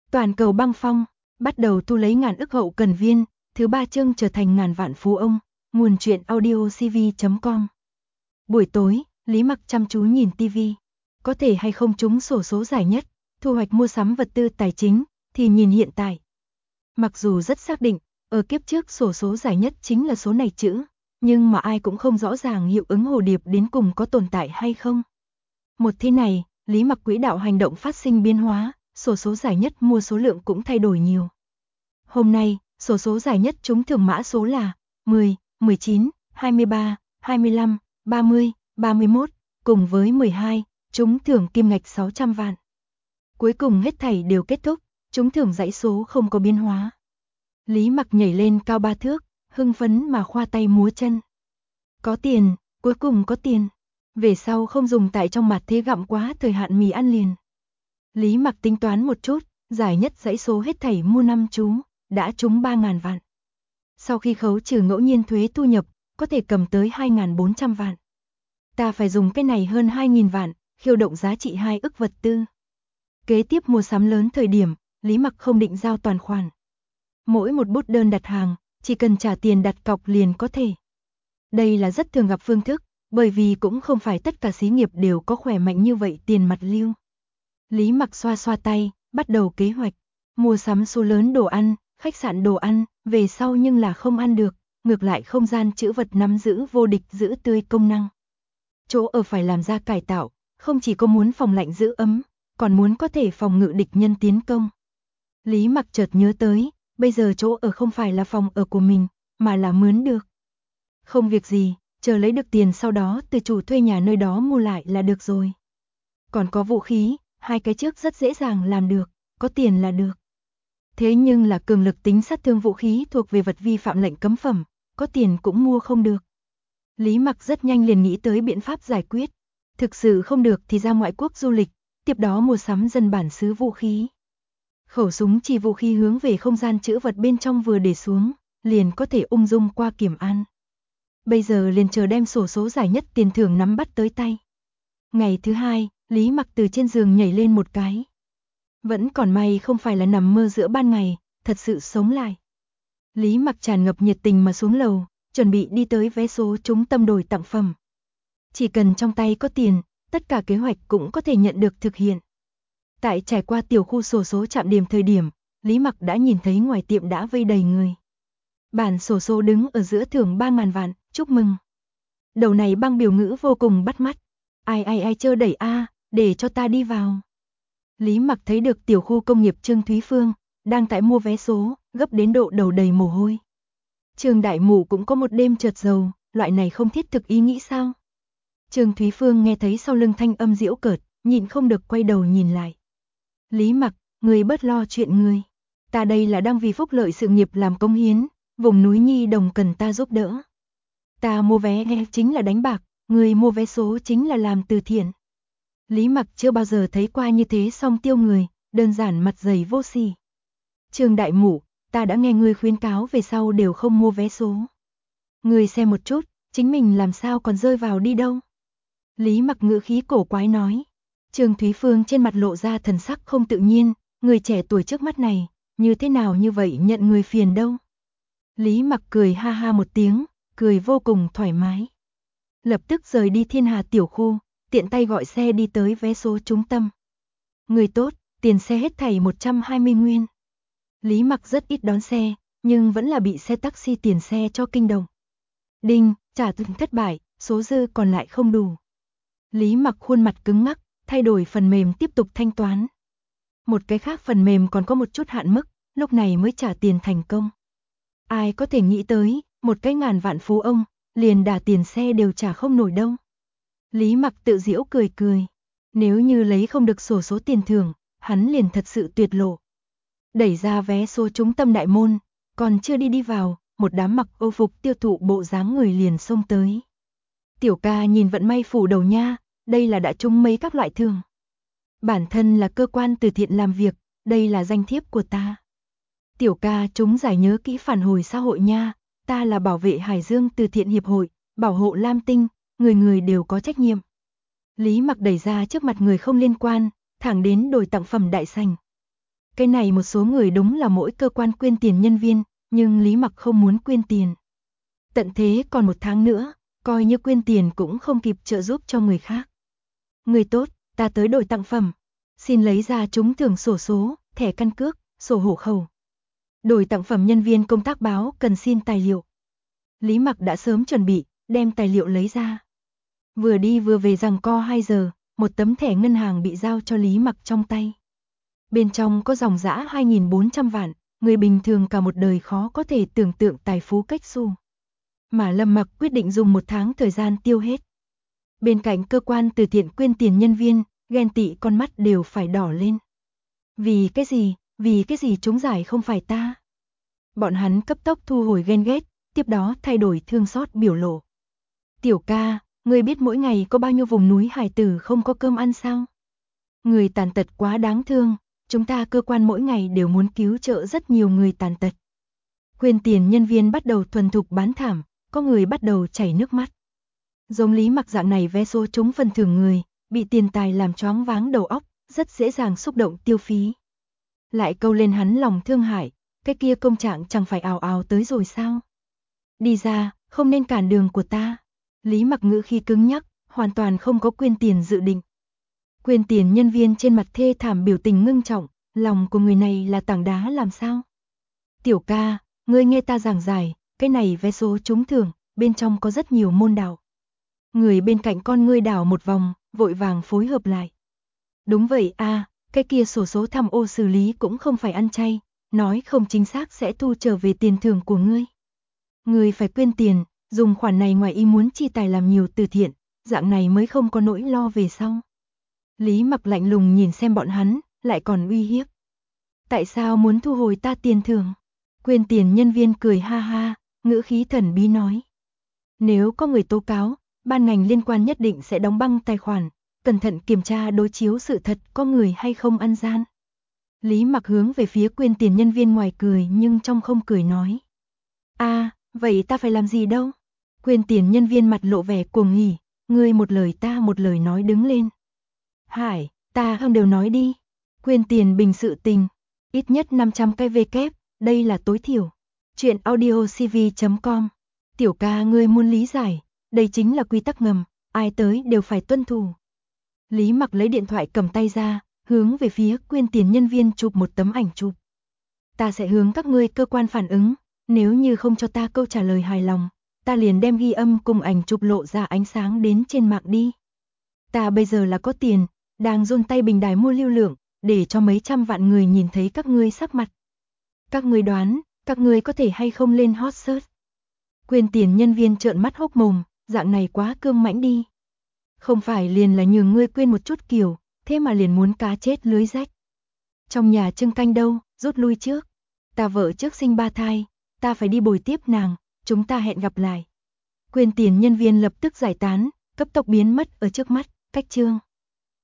Toàn cầu băng phong, bắt đầu thu lấy ngàn ức hậu cần viên, thứ 3 chương trở thành ngàn vạn phú ông, nguồn truyện audiocv.com. Buổi tối, Lý Mặc chăm chú nhìn tivi, có thể hay không trúng xổ số giải nhất, thu hoạch mua sắm vật tư tài chính, thì nhìn hiện tại. Mặc dù rất xác định, ở kiếp trước xổ số giải nhất chính là số này chữ, nhưng mà ai cũng không rõ ràng hiệu ứng hồ điệp đến cùng có tồn tại hay không. Một thế này, Lý Mặc quỹ đạo hành động phát sinh biến hóa, xổ số giải nhất mua số lượng cũng thay đổi nhiều. Hôm nay, xổ số giải nhất trúng thưởng mã số là 10, 19, 23, 25, 30, 31, cùng với 12, trúng thưởng kim ngạch 600 vạn. Cuối cùng hết thảy đều kết thúc, trúng thưởng dãy số không có biến hóa. Lý Mặc nhảy lên cao 3 thước, hưng phấn mà khoa tay múa chân. Có tiền, cuối cùng có tiền. Về sau không dùng tại trong mặt thế gặm quá thời hạn mì ăn liền. Lý Mặc tính toán một chút, giải nhất dãy số hết thảy mua 5 chú, đã trúng 3.000 vạn. Sau khi khấu trừ ngẫu nhiên thuế thu nhập, có thể cầm tới 2.400 vạn. Ta phải dùng cái này hơn 2.000 vạn, khiêu động giá trị 2 ức vật tư. Kế tiếp mua sắm lớn thời điểm, Lý Mặc không định giao toàn khoản. Mỗi một bút đơn đặt hàng, chỉ cần trả tiền đặt cọc liền có thể. Đây là rất thường gặp phương thức, bởi vì cũng không phải tất cả xí nghiệp đều có khỏe mạnh như vậy tiền mặt lưu. Lý Mặc xoa xoa tay, bắt đầu kế hoạch, mua sắm số lớn đồ ăn, khách sạn đồ ăn, về sau nhưng là không ăn được, ngược lại không gian trữ vật nắm giữ vô địch giữ tươi công năng. Chỗ ở phải làm ra cải tạo, không chỉ có muốn phòng lạnh giữ ấm, còn muốn có thể phòng ngự địch nhân tiến công. Lý Mặc chợt nhớ tới, bây giờ chỗ ở không phải là phòng ở của mình, mà là mướn được. Không việc gì, chờ lấy được tiền sau đó từ chủ thuê nhà nơi đó mua lại là được rồi. Còn có vũ khí, hai cái trước rất dễ dàng làm được, có tiền là được. Thế nhưng là cường lực tính sát thương vũ khí thuộc về vật vi phạm lệnh cấm phẩm, có tiền cũng mua không được. Lý Mặc rất nhanh liền nghĩ tới biện pháp giải quyết. Thực sự không được thì ra ngoại quốc du lịch, tiếp đó mua sắm dân bản xứ vũ khí. Khẩu súng chỉ vũ khí hướng về không gian trữ vật bên trong vừa để xuống, liền có thể ung dung qua kiểm an. Bây giờ liền chờ đem sổ số giải nhất tiền thưởng nắm bắt tới tay. Ngày thứ hai, Lý Mặc từ trên giường nhảy lên một cái. Vẫn còn may không phải là nằm mơ giữa ban ngày, thật sự sống lại. Lý Mặc tràn ngập nhiệt tình mà xuống lầu, chuẩn bị đi tới vé số trúng tâm đổi tặng phẩm. Chỉ cần trong tay có tiền, tất cả kế hoạch cũng có thể nhận được thực hiện. Tại trải qua tiểu khu sổ số trạm điểm thời điểm, Lý Mặc đã nhìn thấy ngoài tiệm đã vây đầy người. Bản sổ số đứng ở giữa thưởng 3.000 vạn, chúc mừng. Đầu này băng biểu ngữ vô cùng bắt mắt. Ai chơ đẩy a, để cho ta đi vào. Lý Mặc thấy được tiểu khu công nghiệp Trương Thúy Phương, đang tại mua vé số, gấp đến độ đầu đầy mồ hôi. Trương Đại Mụ cũng có một đêm trượt dầu, loại này không thiết thực ý nghĩ sao? Trương Thúy Phương nghe thấy sau lưng thanh âm giễu cợt, nhịn không được quay đầu nhìn lại. Lý Mặc, người bớt lo chuyện người. Ta đây là đang vì phúc lợi sự nghiệp làm công hiến, vùng núi Nhi Đồng cần ta giúp đỡ. Ta mua vé nghe chính là đánh bạc, người mua vé số chính là làm từ thiện. Lý Mặc chưa bao giờ thấy qua như thế song tiêu người, đơn giản mặt dày vô sỉ. Trương Đại Mụ, ta đã nghe ngươi khuyến cáo về sau đều không mua vé số. Ngươi xem một chút, chính mình làm sao còn rơi vào đi đâu. Lý Mặc ngữ khí cổ quái nói. Trương Thúy Phương trên mặt lộ ra thần sắc không tự nhiên, người trẻ tuổi trước mắt này, như thế nào như vậy nhận người phiền đâu. Lý Mặc cười ha ha một tiếng, cười vô cùng thoải mái. Lập tức rời đi Thiên Hà tiểu khu, tiện tay gọi xe đi tới vé số trúng tâm. Người tốt, tiền xe hết thảy 120 nguyên. Lý Mặc rất ít đón xe, nhưng vẫn là bị xe taxi tiền xe cho kinh động. Đinh, trả thưởng thất bại, số dư còn lại không đủ. Lý Mặc khuôn mặt cứng ngắc, thay đổi phần mềm tiếp tục thanh toán. Một cái khác phần mềm còn có một chút hạn mức, lúc này mới trả tiền thành công. Ai có thể nghĩ tới, một cái ngàn vạn phú ông, liền đả tiền xe đều trả không nổi đâu. Lý Mặc tự giễu cười cười. Nếu như lấy không được sổ số tiền thưởng, hắn liền thật sự tuyệt lộ. Đẩy ra vé số trúng tâm đại môn, còn chưa đi vào, một đám mặc Âu phục tiêu thụ bộ dáng người liền xông tới. Tiểu ca nhìn vận may phủ đầu nha, đây là đã trúng mấy các loại thưởng. Bản thân là cơ quan từ thiện làm việc, đây là danh thiếp của ta. Tiểu ca trúng giải nhớ kỹ phản hồi xã hội nha, ta là bảo vệ Hải Dương từ thiện hiệp hội, bảo hộ Lam Tinh, người người đều có trách nhiệm. Lý Mặc đẩy ra trước mặt người không liên quan, thẳng đến đổi tặng phẩm đại sảnh. Cái này một số người đúng là mỗi cơ quan quyên tiền nhân viên, nhưng Lý Mặc không muốn quyên tiền. Tận thế còn 1 tháng nữa, coi như quyên tiền cũng không kịp trợ giúp cho người khác. Người tốt, ta tới đổi tặng phẩm. Xin lấy ra trúng thưởng sổ số, thẻ căn cước, sổ hộ khẩu. Đổi tặng phẩm nhân viên công tác báo cần xin tài liệu. Lý Mặc đã sớm chuẩn bị, đem tài liệu lấy ra. Vừa đi vừa về giằng co 2 giờ, một tấm thẻ ngân hàng bị giao cho Lý Mặc trong tay. Bên trong có dòng dã 2.400 vạn, người bình thường cả một đời khó có thể tưởng tượng tài phú cách xu. Mà Lâm Mặc quyết định dùng 1 tháng thời gian tiêu hết. Bên cạnh cơ quan từ thiện quyên tiền nhân viên, ghen tị con mắt đều phải đỏ lên. Vì cái gì chúng giải không phải ta? Bọn hắn cấp tốc thu hồi ghen ghét, tiếp đó thay đổi thương xót biểu lộ. Tiểu ca, ngươi biết mỗi ngày có bao nhiêu vùng núi hải tử không có cơm ăn sao? Người tàn tật quá đáng thương, chúng ta cơ quan mỗi ngày đều muốn cứu trợ rất nhiều người tàn tật. Quyên tiền nhân viên bắt đầu thuần thục bán thảm, có người bắt đầu chảy nước mắt. Giống Lý Mặc dạng này vé số trúng phần thưởng người, bị tiền tài làm choáng váng đầu óc, rất dễ dàng xúc động tiêu phí. Lại câu lên hắn lòng thương hại, cái kia công trạng chẳng phải ào ào tới rồi sao? Đi ra, không nên cản đường của ta. Lý Mặc ngữ khi cứng nhắc, hoàn toàn không có quyên tiền dự định. Quyên tiền nhân viên trên mặt thê thảm biểu tình ngưng trọng, lòng của người này là tảng đá làm sao? Tiểu ca, ngươi nghe ta giảng giải, cái này vé số trúng thưởng, bên trong có rất nhiều môn đạo. Người bên cạnh con ngươi đảo một vòng, vội vàng phối hợp lại. Đúng vậy a, cái kia sổ số tham ô xử lý cũng không phải ăn chay, nói không chính xác sẽ thu trở về tiền thưởng của ngươi. Ngươi phải quyên tiền, dùng khoản này ngoài ý muốn chi tài làm nhiều từ thiện, dạng này mới không có nỗi lo về sau. Lý Mặc lạnh lùng nhìn xem bọn hắn, lại còn uy hiếp. Tại sao muốn thu hồi ta tiền thưởng? Quyên tiền nhân viên cười ha ha, ngữ khí thần bí nói. Nếu có người tố cáo, ban ngành liên quan nhất định sẽ đóng băng tài khoản, cẩn thận kiểm tra đối chiếu sự thật có người hay không ăn gian. Lý Mặc hướng về phía quyên tiền nhân viên ngoài cười nhưng trong không cười nói. Vậy ta phải làm gì đâu? Quyên tiền nhân viên mặt lộ vẻ cuồng hỉ, ngươi một lời ta một lời nói đứng lên. Hải, ta không đều nói đi. Quyên tiền bình sự tình, ít nhất 500 cây về kép, đây là tối thiểu. Chuyện audiocv.com. Tiểu ca ngươi muốn lý giải, đây chính là quy tắc ngầm, ai tới đều phải tuân thủ. Lý Mặc lấy điện thoại cầm tay ra, hướng về phía quyên tiền nhân viên chụp một tấm ảnh chụp. Ta sẽ hướng các ngươi cơ quan phản ứng, nếu như không cho ta câu trả lời hài lòng, ta liền đem ghi âm cùng ảnh chụp lộ ra ánh sáng đến trên mạng đi. Ta bây giờ là có tiền, đang dồn tay bình đài mua lưu lượng, để cho mấy trăm vạn người nhìn thấy các ngươi sắc mặt. Các ngươi đoán, các ngươi có thể hay không lên hot search? Quyên tiền nhân viên trợn mắt hốc mồm, dạng này quá cương mãnh đi. Không phải liền là nhường ngươi quyên một chút kiểu, thế mà liền muốn cá chết lưới rách. Trong nhà trưng canh đâu, rút lui trước. Ta vợ trước sinh 3 thai, ta phải đi bồi tiếp nàng, chúng ta hẹn gặp lại. Quyên tiền nhân viên lập tức giải tán, cấp tốc biến mất ở trước mắt, cách chương.